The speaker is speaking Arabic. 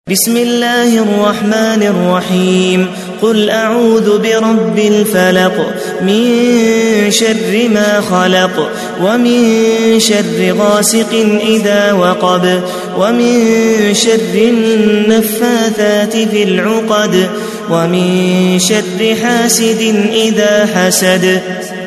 بسم الله الرحمن الرحيم قل أعوذ برب الفلق من شر ما خلق ومن شر غاسق إذا وقب ومن شر النفاثات في العقد ومن شر حاسد إذا حسد